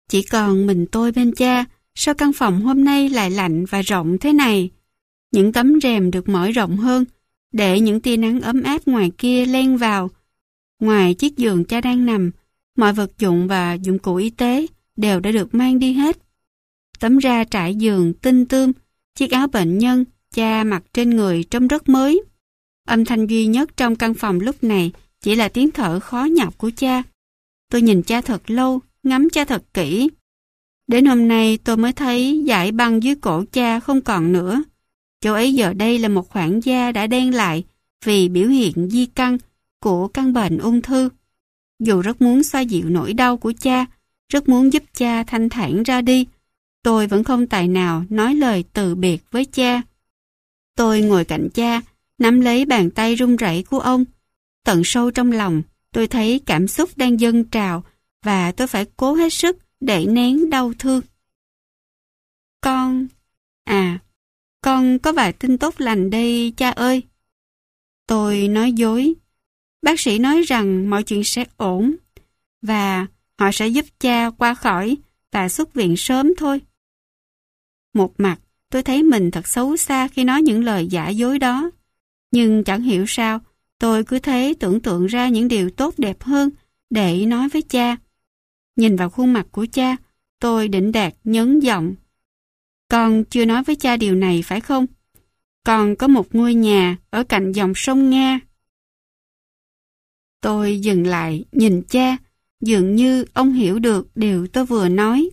Chỉ còn mình tôi bên cha, sao căn phòng hôm nay lại lạnh và rộng thế này? Những tấm rèm được mở rộng hơn, để những tia nắng ấm áp ngoài kia len vào. Ngoài chiếc giường cha đang nằm, mọi vật dụng và dụng cụ y tế đều đã được mang đi hết. Tấm ra trải giường tinh tươm, chiếc áo bệnh nhân cha mặc trên người trông rất mới. Âm thanh duy nhất trong căn phòng lúc này chỉ là tiếng thở khó nhọc của cha. Tôi nhìn cha thật lâu, ngắm cha thật kỹ. Đến hôm nay tôi mới thấy dải băng dưới cổ cha không còn nữa. Chỗ ấy giờ đây là một khoảng da đã đen lại vì biểu hiện di căn của căn bệnh ung thư. Dù rất muốn xoa dịu nỗi đau của cha, rất muốn giúp cha thanh thản ra đi, tôi vẫn không tài nào nói lời từ biệt với cha. Tôi ngồi cạnh cha, nắm lấy bàn tay run rẩy của ông. Tận sâu trong lòng, tôi thấy cảm xúc đang dâng trào và tôi phải cố hết sức để nén đau thương. Con có vài tin tốt lành đây cha ơi. Tôi nói dối. Bác sĩ nói rằng mọi chuyện sẽ ổn và họ sẽ giúp cha qua khỏi và xuất viện sớm thôi. Một mặt, tôi thấy mình thật xấu xa khi nói những lời giả dối đó. Nhưng chẳng hiểu sao, tôi cứ thế tưởng tượng ra những điều tốt đẹp hơn để nói với cha. Nhìn vào khuôn mặt của cha, tôi đỉnh đạt nhấn giọng. Con chưa nói với cha điều này phải không? Con có một ngôi nhà ở cạnh dòng sông Nga. Tôi dừng lại nhìn cha, dường như ông hiểu được điều tôi vừa nói.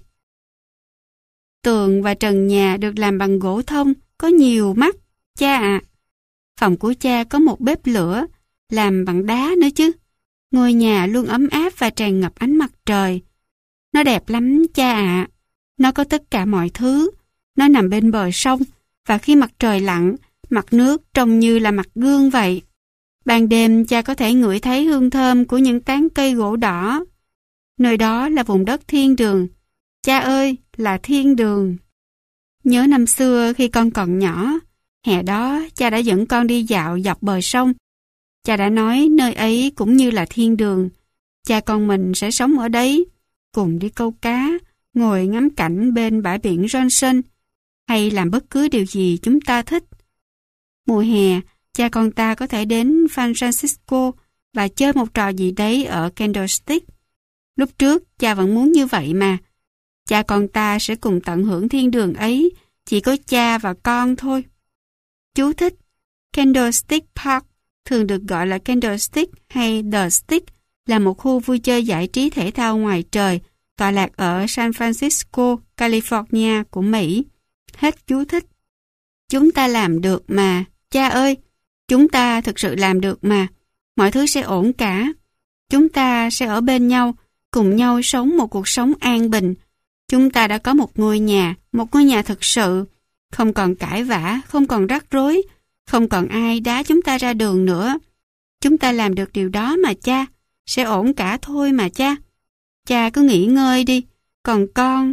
Tường và trần nhà được làm bằng gỗ thông, có nhiều mắt, cha ạ. Phòng của cha có một bếp lửa, làm bằng đá nữa chứ. Ngôi nhà luôn ấm áp và tràn ngập ánh mặt trời. Nó đẹp lắm cha ạ. Nó có tất cả mọi thứ. Nó nằm bên bờ sông, và khi mặt trời lặn, mặt nước trông như là mặt gương vậy. Ban đêm cha có thể ngửi thấy hương thơm của những tán cây gỗ đỏ. Nơi đó là vùng đất thiên đường. Cha ơi, là thiên đường. Nhớ năm xưa khi con còn nhỏ, hè đó cha đã dẫn con đi dạo dọc bờ sông. Cha đã nói nơi ấy cũng như là thiên đường. Cha con mình sẽ sống ở đấy, cùng đi câu cá, ngồi ngắm cảnh bên bãi biển Johnson, hay làm bất cứ điều gì chúng ta thích. Mùa hè, cha con ta có thể đến San Francisco và chơi một trò gì đấy ở Candlestick. Lúc trước, cha vẫn muốn như vậy mà. Cha con ta sẽ cùng tận hưởng thiên đường ấy, chỉ có cha và con thôi. Chú thích: Candlestick Park, thường được gọi là Candlestick hay The Stick, là một khu vui chơi giải trí thể thao ngoài trời tọa lạc ở San Francisco, California của Mỹ. Hết chú thích. Chúng ta làm được mà, cha ơi. Chúng ta thực sự làm được mà. Mọi thứ sẽ ổn cả. Chúng ta sẽ ở bên nhau, cùng nhau sống một cuộc sống an bình. Chúng ta đã có một ngôi nhà thực sự. Không còn cãi vã, không còn rắc rối, không còn ai đá chúng ta ra đường nữa. Chúng ta làm được điều đó mà cha. Sẽ ổn cả thôi mà cha. Cha cứ nghỉ ngơi đi. Còn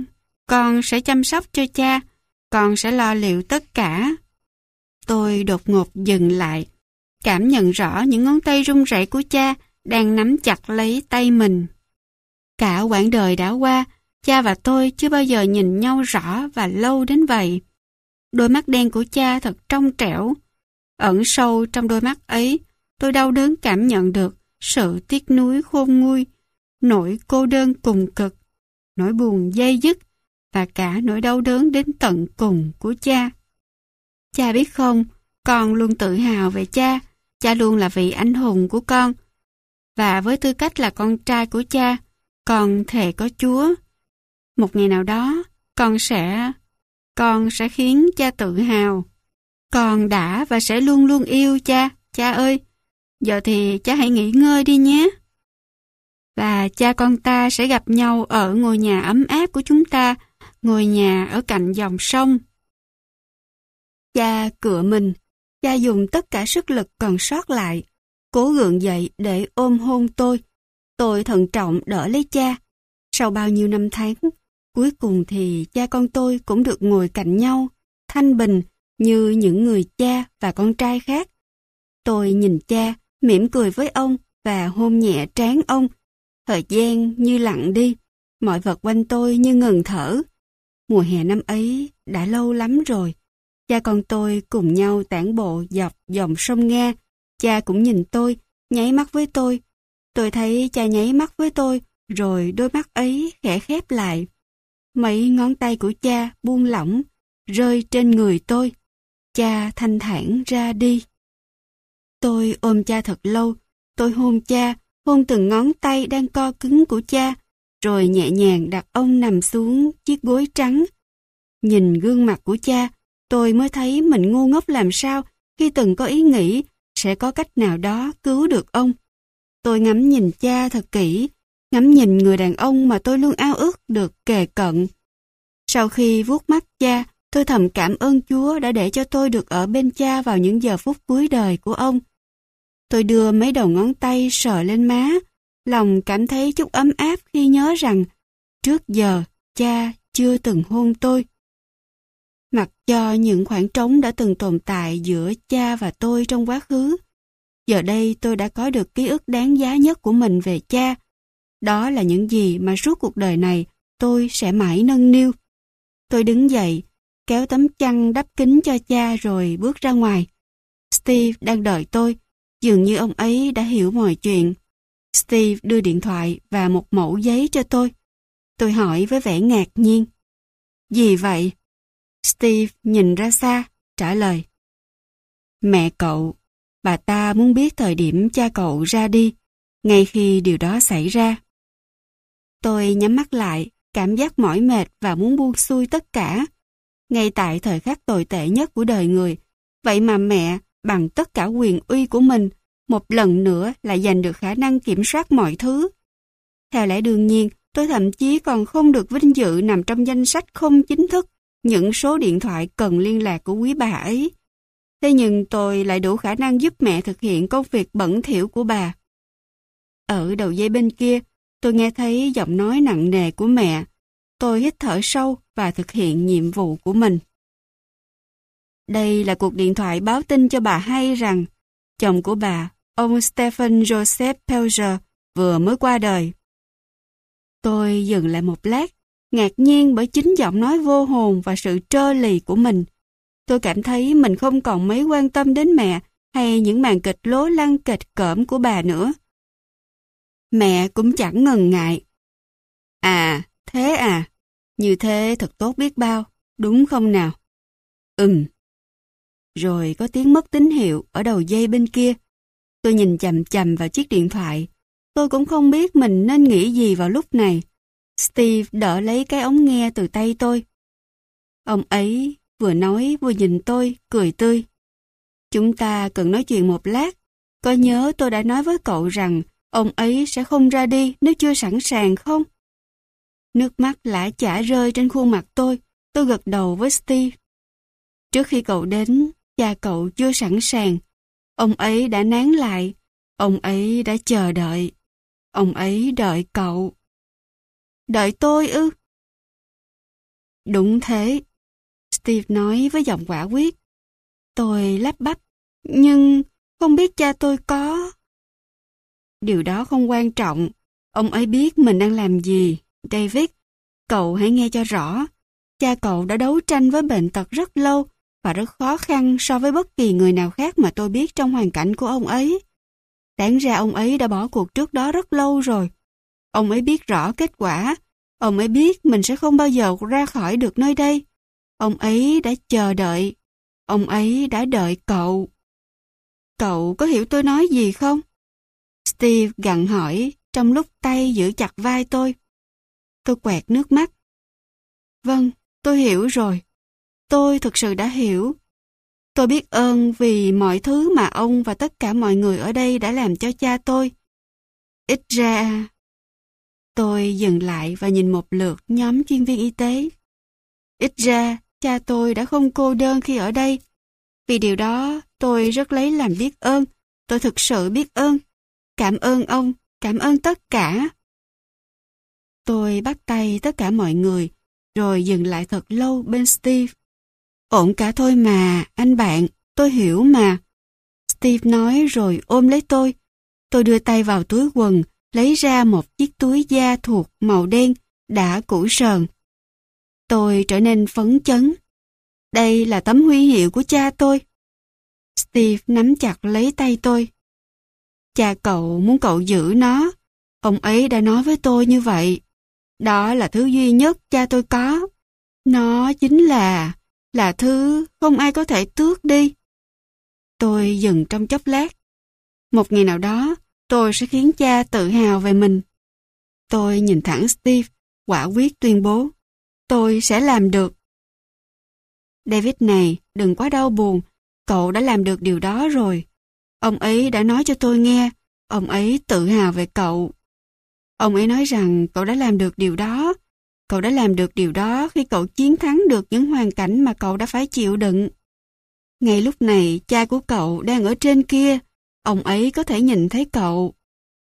con sẽ chăm sóc cho cha. Con sẽ lo liệu tất cả. Tôi đột ngột dừng lại, cảm nhận rõ những ngón tay run rẩy của cha đang nắm chặt lấy tay mình. Cả quãng đời đã qua, cha và tôi chưa bao giờ nhìn nhau rõ và lâu đến vậy. Đôi mắt đen của cha thật trong trẻo. Ẩn sâu trong đôi mắt ấy, tôi đau đớn cảm nhận được sự tiếc nuối khôn nguôi, nỗi cô đơn cùng cực, nỗi buồn dây dứt và cả nỗi đau đớn đến tận cùng của cha. Cha biết không, con luôn tự hào về cha. Cha luôn là vị anh hùng của con. Và với tư cách là con trai của cha, con thề có Chúa. Một ngày nào đó, con sẽ khiến cha tự hào. Con đã và sẽ luôn luôn yêu cha, cha ơi. Giờ thì cha hãy nghỉ ngơi đi nhé. Và cha con ta sẽ gặp nhau ở ngôi nhà ấm áp của chúng ta, ngôi nhà ở cạnh dòng sông. Cha cựa mình, cha dùng tất cả sức lực còn sót lại, cố gượng dậy để ôm hôn tôi. Tôi thận trọng đỡ lấy cha. Sau bao nhiêu năm tháng, cuối cùng thì cha con tôi cũng được ngồi cạnh nhau, thanh bình như những người cha và con trai khác. Tôi nhìn cha, mỉm cười với ông và hôn nhẹ trán ông. Thời gian như lặng đi, mọi vật quanh tôi như ngừng thở. Mùa hè năm ấy đã lâu lắm rồi. Cha con tôi cùng nhau tản bộ dọc dòng sông Nga. Cha cũng nhìn tôi, nháy mắt với tôi. Tôi thấy cha nháy mắt với tôi, rồi đôi mắt ấy khẽ khép lại. Mấy ngón tay của cha buông lỏng, rơi trên người tôi. Cha thanh thản ra đi. Tôi ôm cha thật lâu. Tôi hôn cha, hôn từng ngón tay đang co cứng của cha, rồi nhẹ nhàng đặt ông nằm xuống chiếc gối trắng. Nhìn gương mặt của cha, tôi mới thấy mình ngu ngốc làm sao khi từng có ý nghĩ sẽ có cách nào đó cứu được ông. Tôi ngắm nhìn cha thật kỹ, ngắm nhìn người đàn ông mà tôi luôn ao ước được kề cận. Sau khi vuốt mắt cha, tôi thầm cảm ơn Chúa đã để cho tôi được ở bên cha vào những giờ phút cuối đời của ông. Tôi đưa mấy đầu ngón tay sờ lên má, lòng cảm thấy chút ấm áp khi nhớ rằng trước giờ cha chưa từng hôn tôi. Mặc cho những khoảng trống đã từng tồn tại giữa cha và tôi trong quá khứ, giờ đây tôi đã có được ký ức đáng giá nhất của mình về cha. Đó là những gì mà suốt cuộc đời này tôi sẽ mãi nâng niu. Tôi đứng dậy, kéo tấm chăn đắp kín cho cha rồi bước ra ngoài. Steve đang đợi tôi, dường như ông ấy đã hiểu mọi chuyện. Steve đưa điện thoại và một mẩu giấy cho tôi. Tôi hỏi với vẻ ngạc nhiên. Gì vậy? Steve nhìn ra xa, trả lời. Mẹ cậu, bà ta muốn biết thời điểm cha cậu ra đi, ngay khi điều đó xảy ra. Tôi nhắm mắt lại, cảm giác mỏi mệt và muốn buông xuôi tất cả. Ngay tại thời khắc tồi tệ nhất của đời người, vậy mà mẹ, bằng tất cả quyền uy của mình, một lần nữa lại giành được khả năng kiểm soát mọi thứ. Theo lẽ đương nhiên, tôi thậm chí còn không được vinh dự nằm trong danh sách không chính thức những số điện thoại cần liên lạc của quý bà ấy. Thế nhưng tôi lại đủ khả năng giúp mẹ thực hiện công việc bẩn thỉu của bà. Ở đầu dây bên kia, tôi nghe thấy giọng nói nặng nề của mẹ. Tôi hít thở sâu và thực hiện nhiệm vụ của mình. Đây là cuộc điện thoại báo tin cho bà hay rằng chồng của bà, ông Stephen Joseph Pelger, vừa mới qua đời. Tôi dừng lại một lát, ngạc nhiên bởi chính giọng nói vô hồn và sự trơ lì của mình. Tôi cảm thấy mình không còn mấy quan tâm đến mẹ hay những màn kịch lố lăng kịch cỡm của bà nữa. Mẹ cũng chẳng ngần ngại. À, thế à, như thế thật tốt biết bao, đúng không nào? Rồi có tiếng mất tín hiệu ở đầu dây bên kia. Tôi nhìn chằm chằm vào chiếc điện thoại. Tôi cũng không biết mình nên nghĩ gì vào lúc này. Steve đỡ lấy cái ống nghe từ tay tôi. Ông ấy vừa nói vừa nhìn tôi, cười tươi. Chúng ta cần nói chuyện một lát. Có nhớ tôi đã nói với cậu rằng ông ấy sẽ không ra đi nếu chưa sẵn sàng không? Nước mắt lã chả rơi trên khuôn mặt tôi gật đầu với Steve. Trước khi cậu đến, cha cậu chưa sẵn sàng. Ông ấy đã nán lại. Ông ấy đã chờ đợi. Ông ấy đợi cậu. Đợi tôi ư? Đúng thế. Steve nói với giọng quả quyết. Tôi lắp bắp. Nhưng không biết cha tôi có... Điều đó không quan trọng. Ông ấy biết mình đang làm gì. David, cậu hãy nghe cho rõ. Cha cậu đã đấu tranh với bệnh tật rất lâu và rất khó khăn so với bất kỳ người nào khác mà tôi biết trong hoàn cảnh của ông ấy. Đáng ra ông ấy đã bỏ cuộc trước đó rất lâu rồi. Ông ấy biết rõ kết quả. Ông ấy biết mình sẽ không bao giờ ra khỏi được nơi đây. Ông ấy đã chờ đợi. Ông ấy đã đợi cậu. Cậu có hiểu tôi nói gì không? Steve gặng hỏi trong lúc tay giữ chặt vai tôi. Tôi quẹt nước mắt. Vâng, tôi hiểu rồi. Tôi thực sự đã hiểu. Tôi biết ơn vì mọi thứ mà ông và tất cả mọi người ở đây đã làm cho cha tôi. Ít ra... Tôi dừng lại và nhìn một lượt nhóm chuyên viên y tế. Ít ra, cha tôi đã không cô đơn khi ở đây. Vì điều đó, tôi rất lấy làm biết ơn. Tôi thực sự biết ơn. Cảm ơn ông, cảm ơn tất cả. Tôi bắt tay tất cả mọi người, rồi dừng lại thật lâu bên Steve. Ổn cả thôi mà, anh bạn, tôi hiểu mà. Steve nói rồi ôm lấy tôi. Tôi đưa tay vào túi quần, lấy ra một chiếc túi da thuộc màu đen đã cũ sờn. Tôi trở nên phấn chấn. Đây là tấm huy hiệu của cha tôi. Steve nắm chặt lấy tay tôi. Cha cậu muốn cậu giữ nó. Ông ấy đã nói với tôi như vậy. Đó là thứ duy nhất cha tôi có. Nó chính là thứ không ai có thể tước đi. Tôi dừng trong chốc lát. Một ngày nào đó, tôi sẽ khiến cha tự hào về mình. Tôi nhìn thẳng Steve, quả quyết tuyên bố. Tôi sẽ làm được. David này, đừng quá đau buồn. Cậu đã làm được điều đó rồi. Ông ấy đã nói cho tôi nghe. Ông ấy tự hào về cậu. Ông ấy nói rằng cậu đã làm được điều đó. Cậu đã làm được điều đó khi cậu chiến thắng được những hoàn cảnh mà cậu đã phải chịu đựng. Ngay lúc này, cha của cậu đang ở trên kia. Ông ấy có thể nhìn thấy cậu.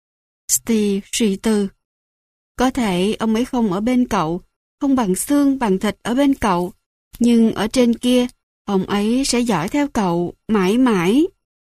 Steve suy tư. Có thể ông ấy không ở bên cậu, không bằng xương bằng thịt ở bên cậu. Nhưng ở trên kia, ông ấy sẽ dõi theo cậu mãi mãi.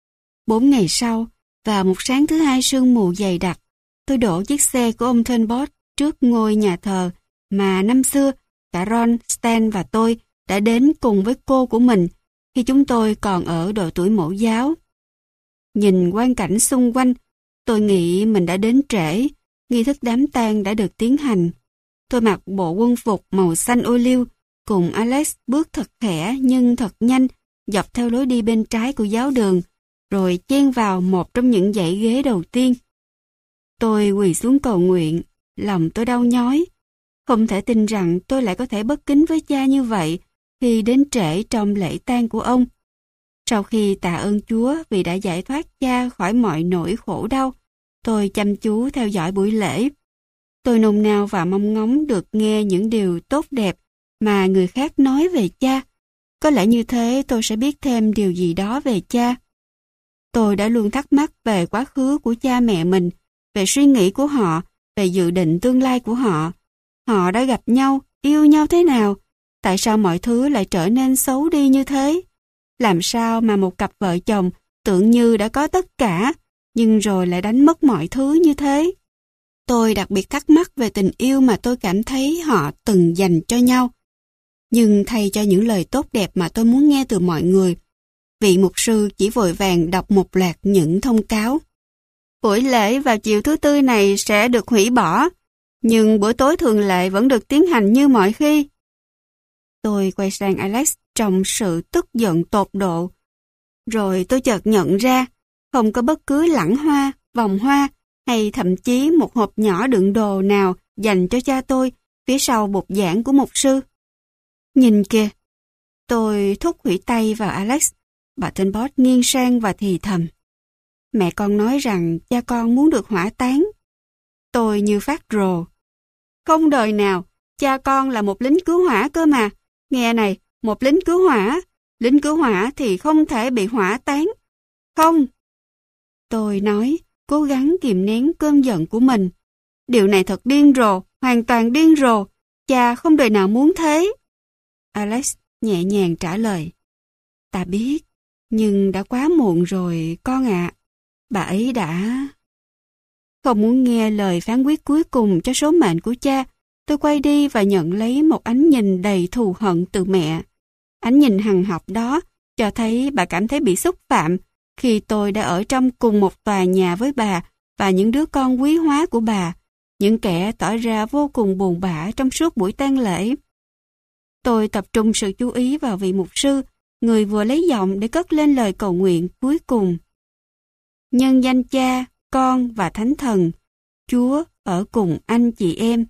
4 ngày sau, vào một sáng thứ hai sương mù dày đặc, tôi đổ chiếc xe của ông Turnbull trước ngôi nhà thờ mà năm xưa cả Ron, Stan và tôi đã đến cùng với cô của mình khi chúng tôi còn ở độ tuổi mẫu giáo. Nhìn quang cảnh xung quanh, tôi nghĩ mình đã đến trễ, nghi thức đám tang đã được tiến hành. Tôi mặc bộ quân phục màu xanh ô liu, cùng Alex bước thật khẽ nhưng thật nhanh, dọc theo lối đi bên trái của giáo đường, rồi chen vào một trong những dãy ghế đầu tiên. Tôi quỳ xuống cầu nguyện, lòng tôi đau nhói. Không thể tin rằng tôi lại có thể bất kính với cha như vậy khi đến trễ trong lễ tang của ông. Sau khi tạ ơn Chúa vì đã giải thoát cha khỏi mọi nỗi khổ đau, tôi chăm chú theo dõi buổi lễ. Tôi nôn nao và mong ngóng được nghe những điều tốt đẹp mà người khác nói về cha. Có lẽ như thế tôi sẽ biết thêm điều gì đó về cha. Tôi đã luôn thắc mắc về quá khứ của cha mẹ mình, về suy nghĩ của họ, về dự định tương lai của họ. Họ đã gặp nhau, yêu nhau thế nào? Tại sao mọi thứ lại trở nên xấu đi như thế? Làm sao mà một cặp vợ chồng tưởng như đã có tất cả, nhưng rồi lại đánh mất mọi thứ như thế? Tôi đặc biệt thắc mắc về tình yêu mà tôi cảm thấy họ từng dành cho nhau. Nhưng thay cho những lời tốt đẹp mà tôi muốn nghe từ mọi người, vị mục sư chỉ vội vàng đọc một loạt những thông cáo. Buổi lễ vào chiều thứ Tư này sẽ được hủy bỏ, nhưng bữa tối thường lệ vẫn được tiến hành như mọi khi. Tôi quay sang Alex trong sự tức giận tột độ. Rồi tôi chợt nhận ra, không có bất cứ lẵng hoa, vòng hoa, hay thậm chí một hộp nhỏ đựng đồ nào dành cho cha tôi phía sau bục giảng của mục sư. Nhìn kìa! Tôi thúc hủy tay vào Alex. Bà Turnbull nghiêng sang và thì thầm. Mẹ con nói rằng cha con muốn được hỏa táng. Tôi như phát rồ. Không đời nào, cha con là một lính cứu hỏa cơ mà. Nghe này, một lính cứu hỏa thì không thể bị hỏa táng. Không. Tôi nói, cố gắng kìm nén cơn giận của mình. Điều này thật điên rồ, hoàn toàn điên rồ. Cha không đời nào muốn thế. Alex nhẹ nhàng trả lời. Ta biết, nhưng đã quá muộn rồi, con ạ. Bà ấy đã... Không muốn nghe lời phán quyết cuối cùng cho số mệnh của cha, tôi quay đi và nhận lấy một ánh nhìn đầy thù hận từ mẹ. Ánh nhìn hằn học đó cho thấy bà cảm thấy bị xúc phạm khi tôi đã ở trong cùng một tòa nhà với bà và những đứa con quý hóa của bà, những kẻ tỏ ra vô cùng buồn bã trong suốt buổi tang lễ. Tôi tập trung sự chú ý vào vị mục sư, người vừa lấy giọng để cất lên lời cầu nguyện cuối cùng. Nhân danh Cha, Con và Thánh Thần, Chúa ở cùng anh chị em.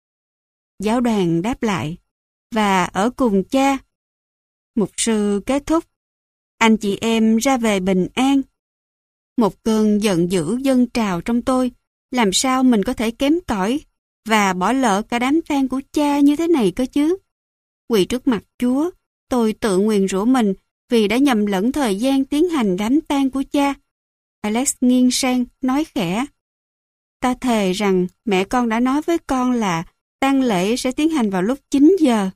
Giáo đoàn đáp lại, và ở cùng Cha. Mục sư kết thúc, anh chị em ra về bình an. Một cơn giận dữ dâng trào trong tôi, làm sao mình có thể kém cỏi và bỏ lỡ cả đám tang của cha như thế này cơ chứ? Quỳ trước mặt Chúa, tôi tự nguyền rủa mình vì đã nhầm lẫn thời gian tiến hành đám tang của cha. Alex nghiêng sang, nói khẽ. Ta thề rằng mẹ con đã nói với con là tang lễ sẽ tiến hành vào lúc 9 giờ.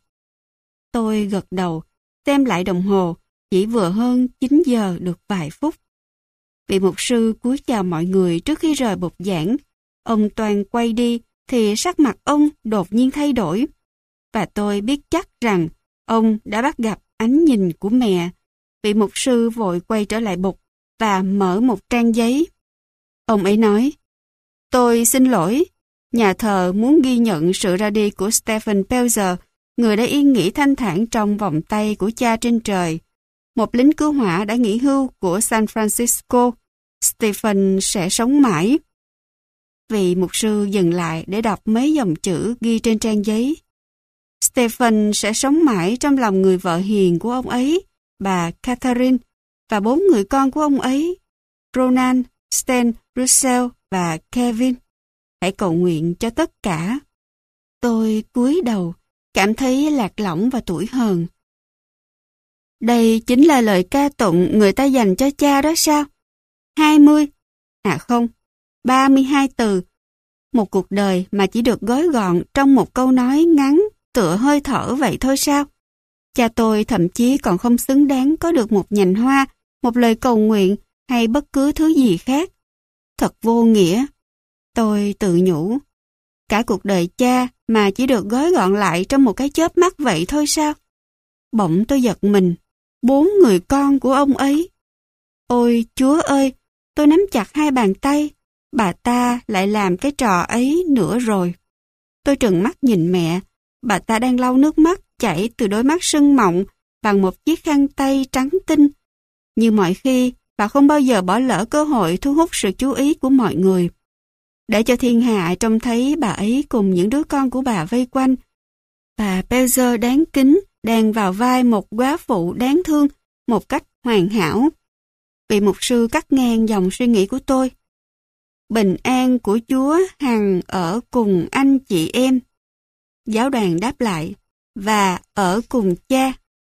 Tôi gật đầu, xem lại đồng hồ, chỉ vừa hơn 9 giờ được vài phút. Vị mục sư cúi chào mọi người trước khi rời bục giảng. Ông toàn quay đi thì sắc mặt ông đột nhiên thay đổi. Và tôi biết chắc rằng ông đã bắt gặp ánh nhìn của mẹ. Vị mục sư vội quay trở lại bục và mở một trang giấy. Ông ấy nói, tôi xin lỗi, nhà thờ muốn ghi nhận sự ra đi của Stephen Pelzer, người đã yên nghỉ thanh thản trong vòng tay của cha trên trời. Một lính cứu hỏa đã nghỉ hưu của San Francisco. Stephen sẽ sống mãi. Vị mục sư dừng lại để đọc mấy dòng chữ ghi trên trang giấy. Stephen sẽ sống mãi trong lòng người vợ hiền của ông ấy, bà Catherine, và 4 người con của ông ấy, Ronan, Stan, Russell và Kevin. Hãy cầu nguyện cho tất cả. Tôi cúi đầu, cảm thấy lạc lõng và tủi hờn. Đây chính là lời ca tụng người ta dành cho cha đó sao? 20, 32 từ. Một cuộc đời mà chỉ được gói gọn trong một câu nói ngắn tựa hơi thở vậy thôi sao? Cha tôi thậm chí còn không xứng đáng có được một nhành hoa, một lời cầu nguyện hay bất cứ thứ gì khác. Thật vô nghĩa. Tôi tự nhủ. Cả cuộc đời cha mà chỉ được gói gọn lại trong một cái chớp mắt vậy thôi sao? Bỗng tôi giật mình. 4 người con của ông ấy. Ôi Chúa ơi, tôi nắm chặt hai bàn tay. Bà ta lại làm cái trò ấy nữa rồi. Tôi trừng mắt nhìn mẹ. Bà ta đang lau nước mắt chảy từ đôi mắt sưng mọng bằng một chiếc khăn tay trắng tinh. Như mọi khi, bà không bao giờ bỏ lỡ cơ hội thu hút sự chú ý của mọi người. Để cho thiên hạ trông thấy bà ấy cùng những đứa con của bà vây quanh. Bà Pelzer đáng kính đang vào vai một góa phụ đáng thương một cách hoàn hảo. Vị mục sư cắt ngang dòng suy nghĩ của tôi. Bình an của Chúa hằng ở cùng anh chị em. Giáo đoàn đáp lại, và ở cùng cha.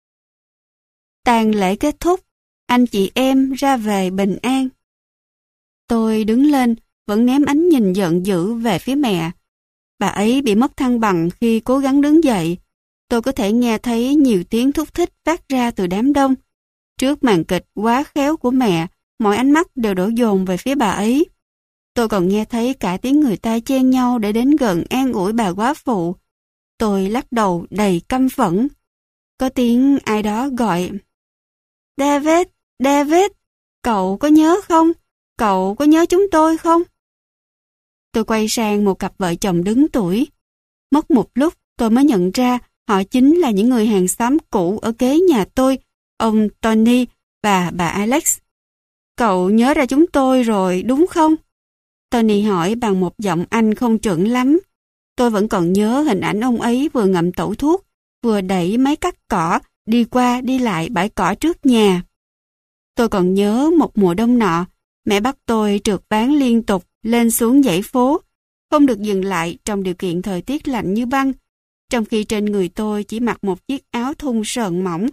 Tang lễ kết thúc, anh chị em ra về bình an. Tôi đứng lên, vẫn ném ánh nhìn giận dữ về phía mẹ. Bà ấy bị mất thăng bằng khi cố gắng đứng dậy. Tôi có thể nghe thấy nhiều tiếng thúc thích phát ra từ đám đông. Trước màn kịch quá khéo của mẹ, mọi ánh mắt đều đổ dồn về phía bà ấy. Tôi còn nghe thấy cả tiếng người ta chen nhau để đến gần an ủi bà góa phụ. Tôi lắc đầu đầy căm phẫn. Có tiếng ai đó gọi. David, David, cậu có nhớ không? Cậu có nhớ chúng tôi không? Tôi quay sang một cặp vợ chồng đứng tuổi. Mất một lúc tôi mới nhận ra họ chính là những người hàng xóm cũ ở kế nhà tôi, ông Tony và bà Alex. Cậu nhớ ra chúng tôi rồi đúng không? Tony hỏi bằng một giọng Anh không chuẩn lắm. Tôi vẫn còn nhớ hình ảnh ông ấy vừa ngậm tẩu thuốc, vừa đẩy máy cắt cỏ, đi qua đi lại bãi cỏ trước nhà. Tôi còn nhớ một mùa đông nọ, mẹ bắt tôi trượt ván liên tục lên xuống dãy phố, không được dừng lại trong điều kiện thời tiết lạnh như băng, trong khi trên người tôi chỉ mặc một chiếc áo thun sờn mỏng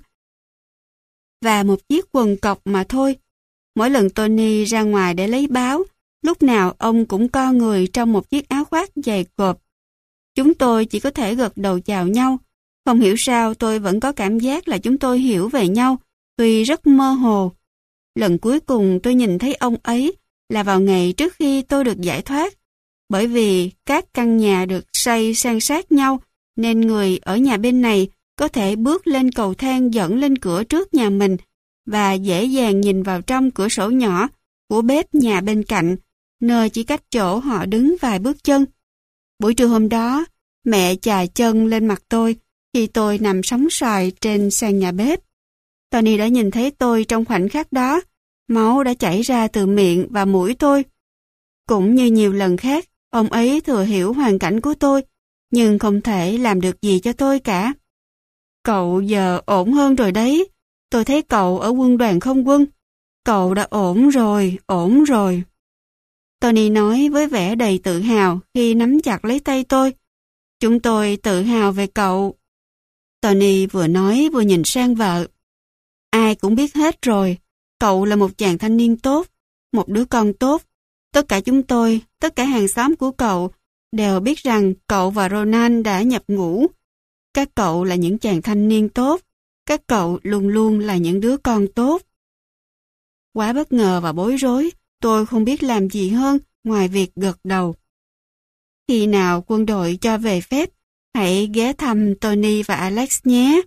và một chiếc quần cộc mà thôi. Mỗi lần Tony ra ngoài để lấy báo, lúc nào ông cũng co người trong một chiếc áo khoác dày cộp. Chúng tôi chỉ có thể gật đầu chào nhau. Không hiểu sao tôi vẫn có cảm giác là chúng tôi hiểu về nhau, tuy rất mơ hồ. Lần cuối cùng tôi nhìn thấy ông ấy là vào ngày trước khi tôi được giải thoát. Bởi vì các căn nhà được xây san sát nhau, nên người ở nhà bên này có thể bước lên cầu thang dẫn lên cửa trước nhà mình và dễ dàng nhìn vào trong cửa sổ nhỏ của bếp nhà bên cạnh, nơi chỉ cách chỗ họ đứng vài bước chân. Buổi trưa hôm đó, mẹ chà chân lên mặt tôi khi tôi nằm sóng xoài trên sàn nhà bếp. Tony đã nhìn thấy tôi trong khoảnh khắc đó, máu đã chảy ra từ miệng và mũi tôi. Cũng như nhiều lần khác, ông ấy thừa hiểu hoàn cảnh của tôi, nhưng không thể làm được gì cho tôi cả. Cậu giờ ổn hơn rồi đấy. Tôi thấy cậu ở quân đoàn không quân. Cậu đã ổn rồi, ổn rồi. Tony nói với vẻ đầy tự hào khi nắm chặt lấy tay tôi. Chúng tôi tự hào về cậu. Tony vừa nói vừa nhìn sang vợ. Ai cũng biết hết rồi. Cậu là một chàng thanh niên tốt, một đứa con tốt. Tất cả chúng tôi, tất cả hàng xóm của cậu đều biết rằng cậu và Ronan đã nhập ngũ. Các cậu là những chàng thanh niên tốt. Các cậu luôn luôn là những đứa con tốt. Quá bất ngờ và bối rối, tôi không biết làm gì hơn ngoài việc gật đầu. Khi nào quân đội cho về phép, hãy ghé thăm Tony và Alex nhé.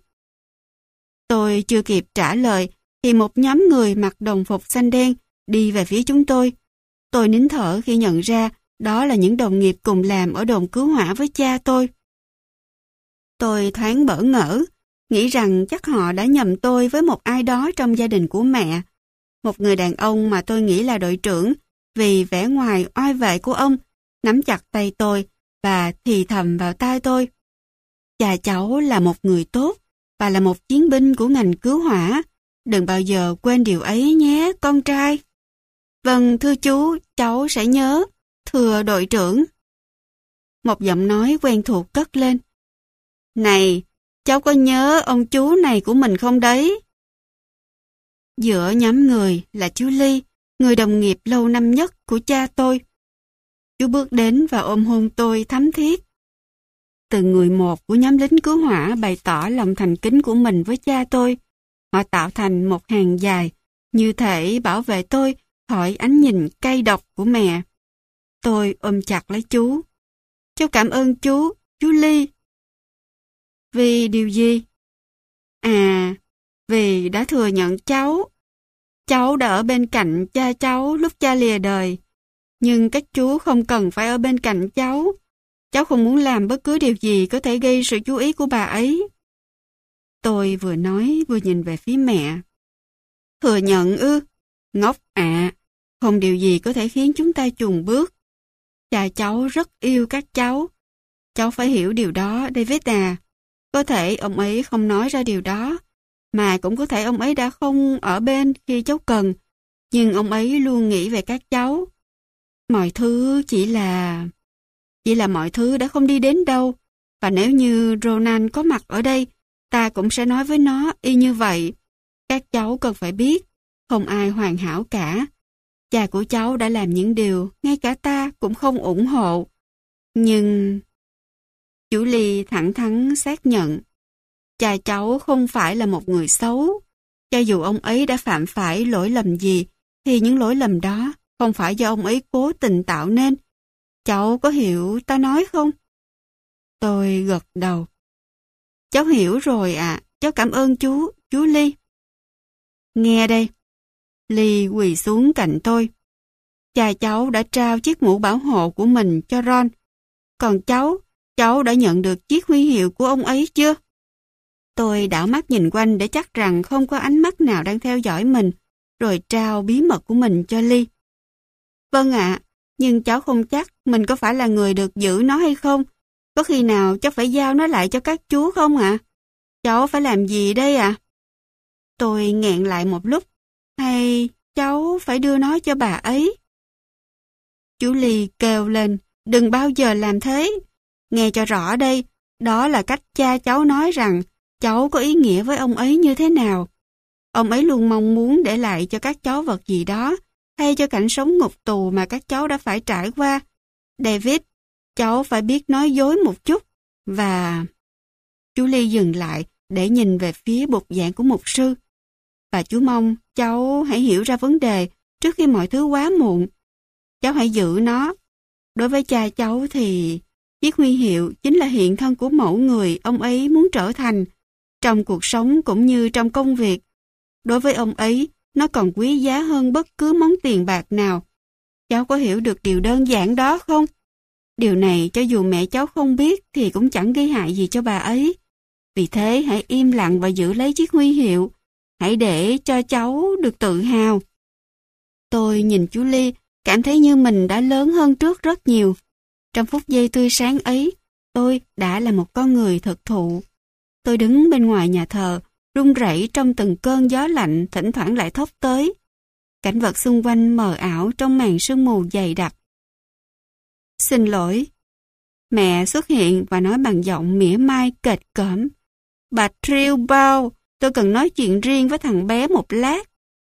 Tôi chưa kịp trả lời thì một nhóm người mặc đồng phục xanh đen đi về phía chúng tôi. Tôi nín thở khi nhận ra đó là những đồng nghiệp cùng làm ở đồn cứu hỏa với cha tôi. Tôi thoáng bỡ ngỡ, nghĩ rằng chắc họ đã nhầm tôi với một ai đó trong gia đình của mẹ. Một người đàn ông mà tôi nghĩ là đội trưởng, vì vẻ ngoài oai vệ của ông, nắm chặt tay tôi và thì thầm vào tai tôi. Cha cháu là một người tốt và là một chiến binh của ngành cứu hỏa. Đừng bao giờ quên điều ấy nhé, con trai. Vâng, thưa chú, cháu sẽ nhớ, thưa đội trưởng. Một giọng nói quen thuộc cất lên. Này, cháu có nhớ ông chú này của mình không đấy? Giữa nhóm người là chú Lee, người đồng nghiệp lâu năm nhất của cha tôi. Chú bước đến và ôm hôn tôi thắm thiết. Từng người một của nhóm lính cứu hỏa bày tỏ lòng thành kính của mình với cha tôi. Họ tạo thành một hàng dài, như thể bảo vệ tôi khỏi ánh nhìn cay độc của mẹ. Tôi ôm chặt lấy chú. Cháu cảm ơn chú Lee. Vì điều gì? À, vì đã thừa nhận cháu. Cháu đã ở bên cạnh cha cháu lúc cha lìa đời. Nhưng các chú không cần phải ở bên cạnh cháu. Cháu không muốn làm bất cứ điều gì có thể gây sự chú ý của bà ấy. Tôi vừa nói vừa nhìn về phía mẹ. Thừa nhận ư? Ngốc ạ. Không điều gì có thể khiến chúng ta chùn bước. Cha cháu rất yêu các cháu. Cháu phải hiểu điều đó, David à. Có thể ông ấy không nói ra điều đó, mà cũng có thể ông ấy đã không ở bên khi cháu cần, nhưng ông ấy luôn nghĩ về các cháu. Mọi thứ chỉ là mọi thứ đã không đi đến đâu, và nếu như Ronan có mặt ở đây, ta cũng sẽ nói với nó y như vậy. Các cháu cần phải biết, không ai hoàn hảo cả. Cha của cháu đã làm những điều ngay cả ta cũng không ủng hộ. Nhưng... Chú Lee thẳng thắn xác nhận. Cha cháu không phải là một người xấu. Cho dù ông ấy đã phạm phải lỗi lầm gì, thì những lỗi lầm đó không phải do ông ấy cố tình tạo nên. Cháu có hiểu ta nói không? Tôi gật đầu. Cháu hiểu rồi ạ. Cháu cảm ơn chú Lee. Nghe đây. Lee quỳ xuống cạnh tôi. Cha cháu đã trao chiếc mũ bảo hộ của mình cho Ron. Còn cháu đã nhận được chiếc huy hiệu của ông ấy chưa? Tôi đảo mắt nhìn quanh để chắc rằng không có ánh mắt nào đang theo dõi mình, rồi trao bí mật của mình cho Lee. Vâng ạ, nhưng cháu không chắc mình có phải là người được giữ nó hay không. Có khi nào cháu phải giao nó lại cho các chú không ạ? Cháu phải làm gì đây ạ? Tôi nghẹn lại một lúc. Hay cháu phải đưa nó cho bà ấy? Chú Lee kêu lên, đừng bao giờ làm thế. Nghe cho rõ đây, đó là cách cha cháu nói rằng cháu có ý nghĩa với ông ấy như thế nào. Ông ấy luôn mong muốn để lại cho các cháu vật gì đó, thay cho cảnh sống ngục tù mà các cháu đã phải trải qua. David, cháu phải biết nói dối một chút, và... Chú Lee dừng lại để nhìn về phía bục giảng của mục sư. Và chú mong cháu hãy hiểu ra vấn đề trước khi mọi thứ quá muộn. Cháu hãy giữ nó. Đối với cha cháu thì chiếc huy hiệu chính là hiện thân của mẫu người ông ấy muốn trở thành, trong cuộc sống cũng như trong công việc. Đối với ông ấy, nó còn quý giá hơn bất cứ món tiền bạc nào. Cháu có hiểu được điều đơn giản đó không? Điều này cho dù mẹ cháu không biết thì cũng chẳng gây hại gì cho bà ấy. Vì thế hãy im lặng và giữ lấy chiếc huy hiệu. Hãy để cho cháu được tự hào. Tôi nhìn chú Lee, cảm thấy như mình đã lớn hơn trước rất nhiều. Trong phút giây tươi sáng ấy, tôi đã là một con người thực thụ. Tôi đứng bên ngoài nhà thờ, run rẩy trong từng cơn gió lạnh thỉnh thoảng lại thốc tới. Cảnh vật xung quanh mờ ảo trong màn sương mù dày đặc. Xin lỗi. Mẹ xuất hiện và nói bằng giọng mỉa mai kệch cỡm. Bà Trillbow, tôi cần nói chuyện riêng với thằng bé một lát.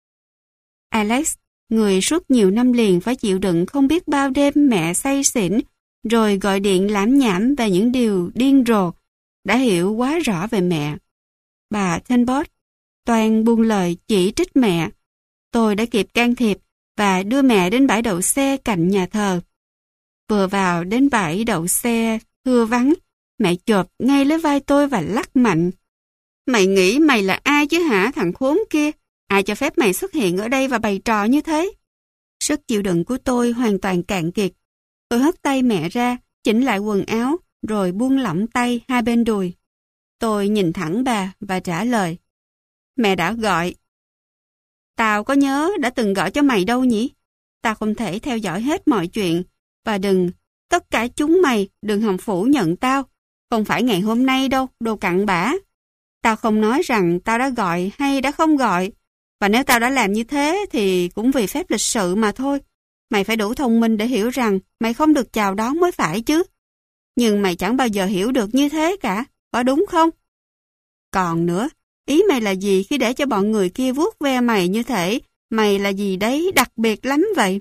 Alex, người suốt nhiều năm liền phải chịu đựng không biết bao đêm mẹ say xỉn, rồi gọi điện lảm nhảm về những điều điên rồ, đã hiểu quá rõ về mẹ. Bà Talbot toàn buông lời chỉ trích mẹ. Tôi đã kịp can thiệp và đưa mẹ đến bãi đậu xe cạnh nhà thờ. Vừa vào đến bãi đậu xe thưa vắng, mẹ chộp ngay lấy vai tôi và lắc mạnh. Mày nghĩ mày là ai chứ hả thằng khốn kia? Ai cho phép mày xuất hiện ở đây và bày trò như thế? Sức chịu đựng của tôi hoàn toàn cạn kiệt. Tôi hất tay mẹ ra, chỉnh lại quần áo, rồi buông lỏng tay hai bên đùi. Tôi nhìn thẳng bà và trả lời. Mẹ đã gọi. Tao có nhớ đã từng gọi cho mày đâu nhỉ? Tao không thể theo dõi hết mọi chuyện. Và tất cả chúng mày đừng hòng phủ nhận tao. Không phải ngày hôm nay đâu, đồ cặn bã. Tao không nói rằng tao đã gọi hay đã không gọi. Và nếu tao đã làm như thế thì cũng vì phép lịch sự mà thôi. Mày phải đủ thông minh để hiểu rằng mày không được chào đón mới phải chứ. Nhưng mày chẳng bao giờ hiểu được như thế cả, có đúng không? Còn nữa, ý mày là gì khi để cho bọn người kia vuốt ve mày như thế? Mày là gì đấy đặc biệt lắm vậy?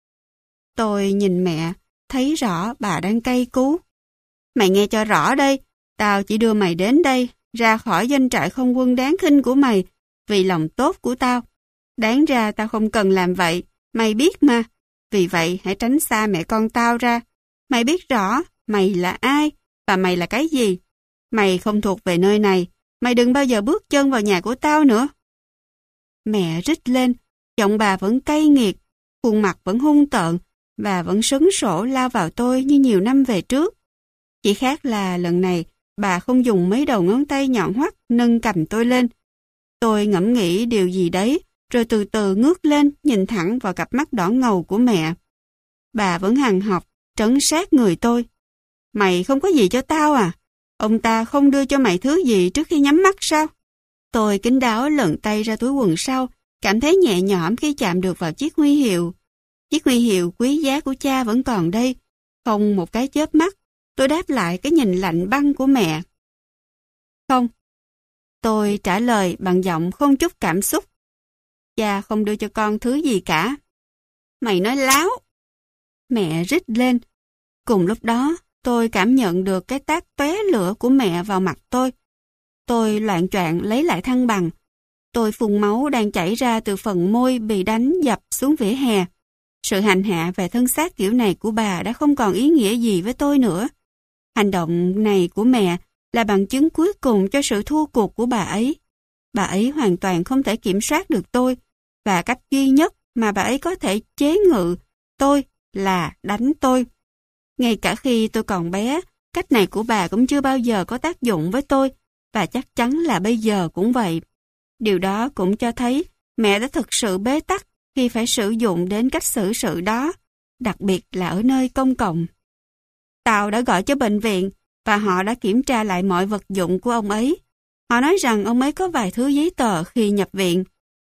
Tôi nhìn mẹ, thấy rõ bà đang cay cú. Mày nghe cho rõ đây, tao chỉ đưa mày đến đây, ra khỏi doanh trại không quân đáng khinh của mày, vì lòng tốt của tao. Đáng ra tao không cần làm vậy, mày biết mà. Vì vậy hãy tránh xa mẹ con tao ra. Mày biết rõ mày là ai và mày là cái gì. Mày không thuộc về nơi này, mày đừng bao giờ bước chân vào nhà của tao nữa. Mẹ rít lên, giọng bà vẫn cay nghiệt, khuôn mặt vẫn hung tợn và vẫn sấn sổ lao vào tôi như nhiều năm về trước. Chỉ khác là lần này bà không dùng mấy đầu ngón tay nhọn hoắt nâng cầm tôi lên. Tôi ngẫm nghĩ điều gì đấy, rồi từ từ ngước lên nhìn thẳng vào cặp mắt đỏ ngầu của mẹ. Bà vẫn hằn học, trấn sát người tôi. Mày không có gì cho tao à? Ông ta không đưa cho mày thứ gì trước khi nhắm mắt sao? Tôi kín đáo lận tay ra túi quần sau, cảm thấy nhẹ nhõm khi chạm được vào chiếc huy hiệu. Chiếc huy hiệu quý giá của cha vẫn còn đây. Không một cái chớp mắt, tôi đáp lại cái nhìn lạnh băng của mẹ. Không. Tôi trả lời bằng giọng không chút cảm xúc. Cha không đưa cho con thứ gì cả. Mày nói láo. Mẹ rít lên. Cùng lúc đó, tôi cảm nhận được cái tát tóe lửa của mẹ vào mặt tôi. Tôi loạng choạng lấy lại thăng bằng. Tôi phun máu đang chảy ra từ phần môi bị đánh dập xuống vỉa hè. Sự hành hạ về thân xác kiểu này của bà đã không còn ý nghĩa gì với tôi nữa. Hành động này của mẹ là bằng chứng cuối cùng cho sự thua cuộc của bà ấy. Bà ấy hoàn toàn không thể kiểm soát được tôi, và cách duy nhất mà bà ấy có thể chế ngự tôi là đánh tôi. Ngay cả khi tôi còn bé, cách này của bà cũng chưa bao giờ có tác dụng với tôi, và chắc chắn là bây giờ cũng vậy. Điều đó cũng cho thấy mẹ đã thực sự bế tắc khi phải sử dụng đến cách xử sự đó, đặc biệt là ở nơi công cộng. Tao đã gọi cho bệnh viện và họ đã kiểm tra lại mọi vật dụng của ông ấy. Họ nói rằng ông ấy có vài thứ giấy tờ khi nhập viện.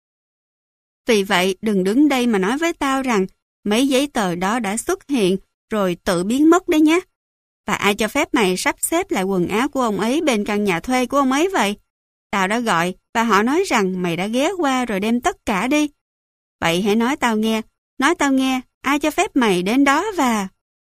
Vì vậy đừng đứng đây mà nói với tao rằng mấy giấy tờ đó đã xuất hiện rồi tự biến mất đấy nhé. Và ai cho phép mày sắp xếp lại quần áo của ông ấy bên căn nhà thuê của ông ấy vậy? Tao đã gọi và họ nói rằng mày đã ghé qua rồi đem tất cả đi. Vậy hãy nói tao nghe, ai cho phép mày đến đó và...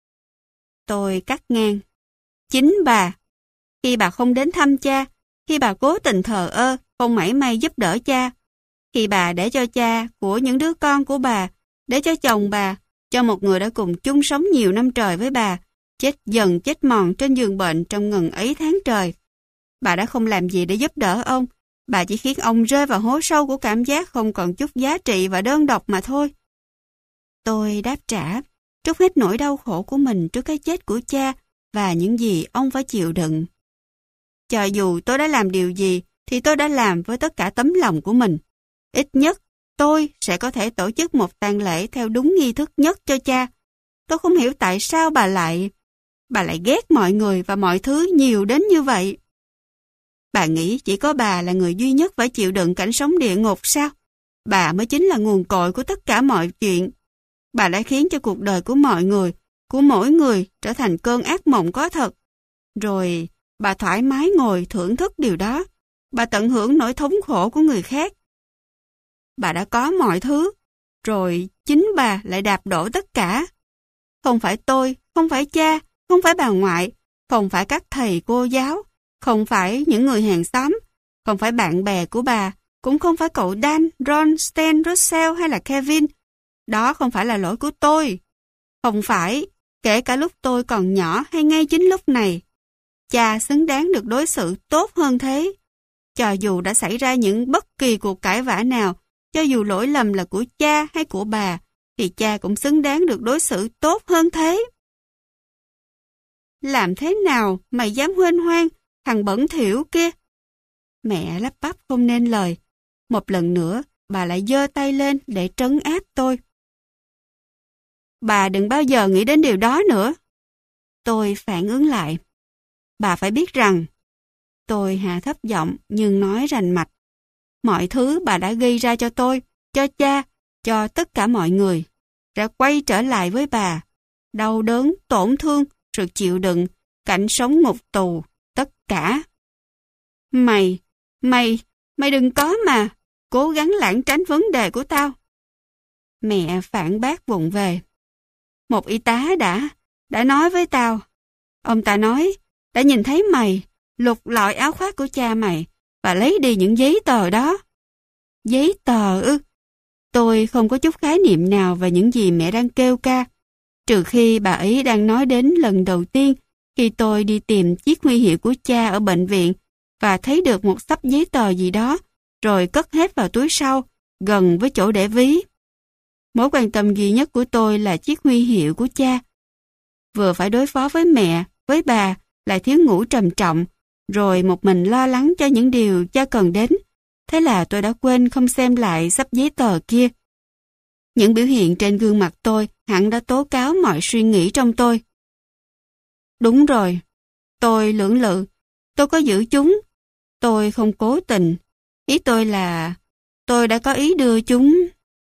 Tôi cắt ngang. Chính bà. Khi bà không đến thăm cha, khi bà cố tình thờ ơ, không mảy may giúp đỡ cha, khi bà để cho cha của những đứa con của bà, để cho chồng bà, cho một người đã cùng chung sống nhiều năm trời với bà, chết dần chết mòn trên giường bệnh trong ngần ấy tháng trời. Bà đã không làm gì để giúp đỡ ông, bà chỉ khiến ông rơi vào hố sâu của cảm giác không còn chút giá trị và đơn độc mà thôi. Tôi đáp trả, trút hết nỗi đau khổ của mình trước cái chết của cha và những gì ông phải chịu đựng. Cho dù tôi đã làm điều gì, thì tôi đã làm với tất cả tấm lòng của mình. Ít nhất, tôi sẽ có thể tổ chức một tang lễ theo đúng nghi thức nhất cho cha. Tôi không hiểu tại sao bà lại ghét mọi người và mọi thứ nhiều đến như vậy. Bà nghĩ chỉ có bà là người duy nhất phải chịu đựng cảnh sống địa ngục sao? Bà mới chính là nguồn cội của tất cả mọi chuyện. Bà đã khiến cho cuộc đời của mọi người, của mỗi người trở thành cơn ác mộng có thật. Rồi bà thoải mái ngồi thưởng thức điều đó. Bà tận hưởng nỗi thống khổ của người khác. Bà đã có mọi thứ, rồi chính bà lại đạp đổ tất cả. Không phải tôi, không phải cha, không phải bà ngoại, không phải các thầy cô giáo, không phải những người hàng xóm, không phải bạn bè của bà, cũng không phải cậu Dan, Ron, Stan, Russell hay là Kevin. Đó không phải là lỗi của tôi. Không phải, Kể cả lúc tôi còn nhỏ hay ngay chính lúc này, cha xứng đáng được đối xử tốt hơn thế. Cho dù đã xảy ra những bất kỳ cuộc cãi vã nào, cho dù lỗi lầm là của cha hay của bà, thì cha cũng xứng đáng được đối xử tốt hơn thế. Làm thế nào mày dám huênh hoang, thằng bẩn thỉu kia? Mẹ lắp bắp không nên lời. Một lần nữa, bà lại giơ tay lên để trấn áp tôi. Bà đừng bao giờ nghĩ đến điều đó nữa. Tôi phản ứng lại. Bà phải biết rằng, tôi hạ thấp giọng nhưng nói rành mạch. Mọi thứ bà đã gây ra cho tôi, cho cha, cho tất cả mọi người, sẽ quay trở lại với bà. Đau đớn, tổn thương, sự chịu đựng, cảnh sống ngục tù, tất cả. Mày đừng có mà, cố gắng lảng tránh vấn đề của tao. Mẹ phản bác vụng về. Một y tá đã nói với tao. Ông ta nói, đã nhìn thấy mày lục lọi áo khoác của cha mày và lấy đi những giấy tờ đó. Giấy tờ ư? Tôi không có chút khái niệm nào về những gì mẹ đang kêu ca, trừ khi bà ấy đang nói đến lần đầu tiên khi tôi đi tìm chiếc huy hiệu của cha ở bệnh viện và thấy được một xấp giấy tờ gì đó, rồi cất hết vào túi sau, gần với chỗ để ví. Mối quan tâm duy nhất của tôi là chiếc huy hiệu của cha. Vừa phải đối phó với mẹ, với bà, lại thiếu ngủ trầm trọng, rồi một mình lo lắng cho những điều cha cần đến. Thế là tôi đã quên không xem lại xấp giấy tờ kia. Những biểu hiện trên gương mặt tôi hẳn đã tố cáo mọi suy nghĩ trong tôi. Đúng rồi, tôi lưỡng lự, tôi có giữ chúng, tôi không cố tình. Ý tôi là tôi đã có ý đưa chúng.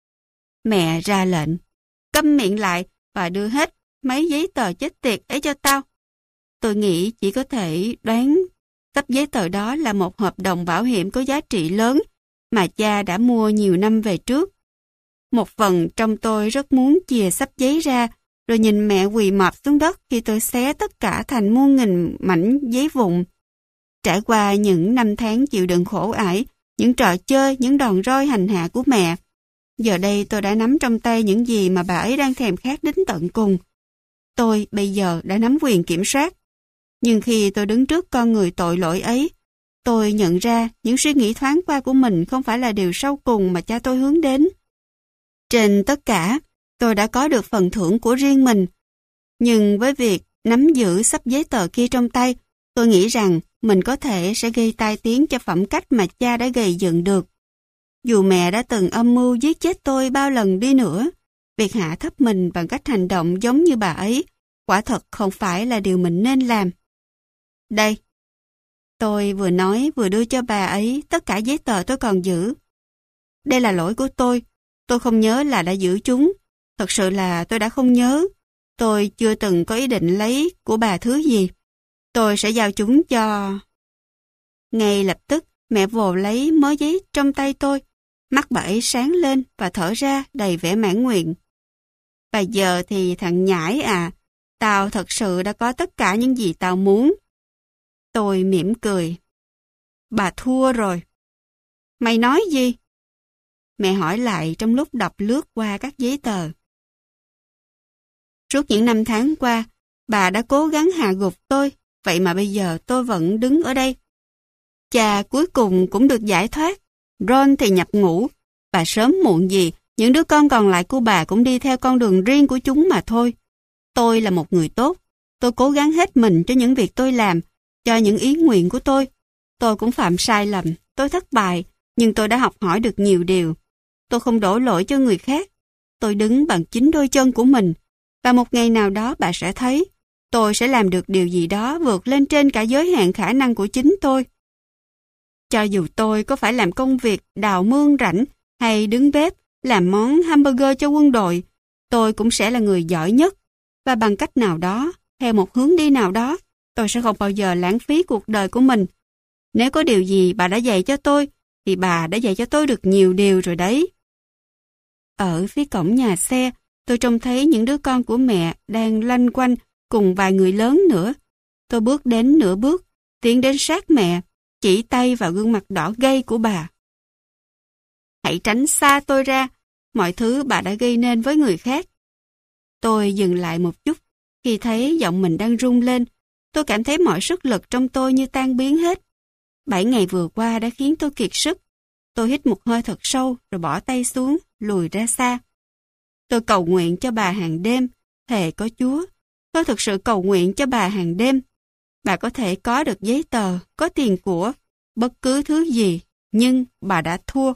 Mẹ ra lệnh, câm miệng lại và đưa hết mấy giấy tờ chết tiệt ấy cho tao. Tôi nghĩ chỉ có thể đoán xấp giấy tờ đó là một hợp đồng bảo hiểm có giá trị lớn mà cha đã mua nhiều năm về trước. Một phần trong tôi rất muốn chìa xấp giấy ra rồi nhìn mẹ quỳ mọp xuống đất khi tôi xé tất cả thành muôn nghìn mảnh giấy vụn. Trải qua những năm tháng chịu đựng khổ ải, những trò chơi, những đòn roi hành hạ của mẹ, giờ đây tôi đã nắm trong tay những gì mà bà ấy đang thèm khát đến tận cùng. Tôi bây giờ đã nắm quyền kiểm soát. Nhưng khi tôi đứng trước con người tội lỗi ấy, tôi nhận ra những suy nghĩ thoáng qua của mình không phải là điều sâu cùng mà cha tôi hướng đến. Trên tất cả, tôi đã có được phần thưởng của riêng mình. Nhưng với việc nắm giữ xấp giấy tờ kia trong tay, tôi nghĩ rằng mình có thể sẽ gây tai tiếng cho phẩm cách mà cha đã gây dựng được. Dù mẹ đã từng âm mưu giết chết tôi bao lần đi nữa, việc hạ thấp mình bằng cách hành động giống như bà ấy quả thật không phải là điều mình nên làm. Đây, tôi vừa nói vừa đưa cho bà ấy tất cả giấy tờ tôi còn giữ. Đây là lỗi của tôi không nhớ là đã giữ chúng. Thật sự là tôi đã không nhớ. Tôi chưa từng có ý định lấy của bà thứ gì. Tôi sẽ giao chúng cho... Ngay lập tức, mẹ vồ lấy mớ giấy trong tay tôi. Mắt bà ấy sáng lên và thở ra đầy vẻ mãn nguyện. Và giờ thì thằng nhãi à, tao thật sự đã có tất cả những gì tao muốn. Tôi mỉm cười. Bà thua rồi. Mày nói gì? Mẹ hỏi lại trong lúc đọc lướt qua các giấy tờ. Suốt những năm tháng qua, bà đã cố gắng hạ gục tôi, vậy mà bây giờ tôi vẫn đứng ở đây. Cha cuối cùng cũng được giải thoát, Ron thì nhập ngũ, và sớm muộn gì, những đứa con còn lại của bà cũng đi theo con đường riêng của chúng mà thôi. Tôi là một người tốt, tôi cố gắng hết mình cho những việc tôi làm, cho những ý nguyện của tôi. Tôi cũng phạm sai lầm, tôi thất bại, nhưng tôi đã học hỏi được nhiều điều. Tôi không đổ lỗi cho người khác. Tôi đứng bằng chính đôi chân của mình. Và một ngày nào đó bà sẽ thấy, tôi sẽ làm được điều gì đó vượt lên trên cả giới hạn khả năng của chính tôi. Cho dù tôi có phải làm công việc đào mương rãnh hay đứng bếp, làm món hamburger cho quân đội, tôi cũng sẽ là người giỏi nhất. Và bằng cách nào đó, theo một hướng đi nào đó, tôi sẽ không bao giờ lãng phí cuộc đời của mình. Nếu có điều gì bà đã dạy cho tôi, thì bà đã dạy cho tôi được nhiều điều rồi đấy. Ở phía cổng nhà xe, tôi trông thấy những đứa con của mẹ đang loanh quanh cùng vài người lớn nữa. Tôi bước đến nửa bước, tiến đến sát mẹ, chỉ tay vào gương mặt đỏ gay của bà. Hãy tránh xa tôi ra, mọi thứ bà đã gây nên với người khác. Tôi dừng lại một chút Khi thấy giọng mình đang rung lên, tôi cảm thấy mọi sức lực trong tôi như tan biến hết. 7 ngày vừa qua đã khiến tôi kiệt sức. Tôi hít một hơi thật sâu rồi bỏ tay xuống, lùi ra xa. Tôi cầu nguyện cho bà hàng đêm, thề có Chúa. Tôi thực sự cầu nguyện cho bà hàng đêm. Bà có thể có được giấy tờ, có tiền của, bất cứ thứ gì, nhưng bà đã thua.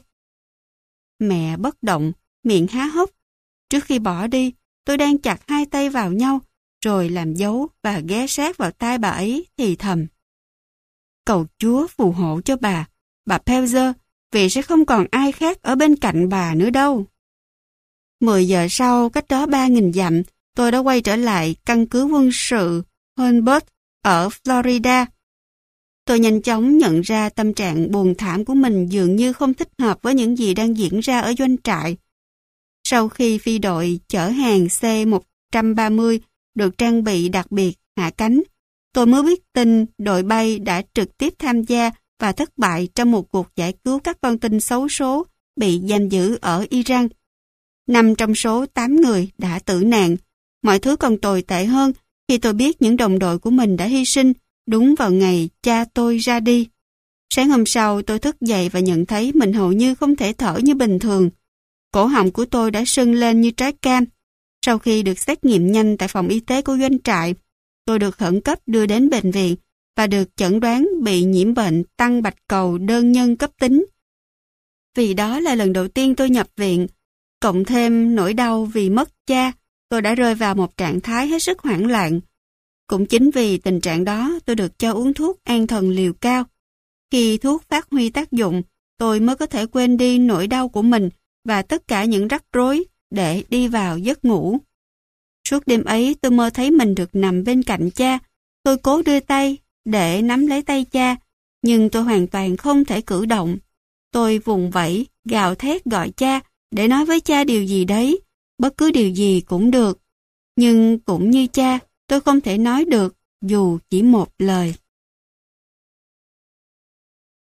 Mẹ bất động, miệng há hốc. Trước khi bỏ đi, tôi đang chặt hai tay vào nhau, rồi làm dấu và ghé sát vào tai bà ấy thì thầm. Cầu Chúa phù hộ cho bà Pelzer, vì sẽ không còn ai khác ở bên cạnh bà nữa đâu. 10 giờ sau, cách đó 3.000 dặm, tôi đã quay trở lại căn cứ quân sự Hulbert ở Florida. Tôi nhanh chóng nhận ra tâm trạng buồn thảm của mình dường như không thích hợp với những gì đang diễn ra ở doanh trại. Sau khi phi đội chở hàng C-130 được trang bị đặc biệt hạ cánh, tôi mới biết tin đội bay đã trực tiếp tham gia và thất bại trong một cuộc giải cứu các con tin xấu số bị giam giữ ở Iran. 5 trong số 8 người đã tử nạn. Mọi thứ còn tồi tệ hơn khi tôi biết những đồng đội của mình đã hy sinh đúng vào ngày cha tôi ra đi. Sáng hôm sau tôi thức dậy và nhận thấy mình hầu như không thể thở như bình thường. Cổ họng của tôi đã sưng lên như trái cam. Sau khi được xét nghiệm nhanh tại phòng y tế của doanh trại, tôi được khẩn cấp đưa đến bệnh viện và được chẩn đoán bị nhiễm bệnh tăng bạch cầu đơn nhân cấp tính. Vì đó là lần đầu tiên tôi nhập viện, cộng thêm nỗi đau vì mất cha, tôi đã rơi vào một trạng thái hết sức hoảng loạn. Cũng chính vì tình trạng đó tôi được cho uống thuốc an thần liều cao. Khi thuốc phát huy tác dụng, tôi mới có thể quên đi nỗi đau của mình và tất cả những rắc rối để đi vào giấc ngủ. Suốt đêm ấy tôi mơ thấy mình được nằm bên cạnh cha. Tôi cố đưa tay để nắm lấy tay cha, nhưng tôi hoàn toàn không thể cử động. Tôi vùng vẫy, gào thét gọi cha để nói với cha điều gì đấy, bất cứ điều gì cũng được. Nhưng cũng như cha, tôi không thể nói được dù chỉ một lời.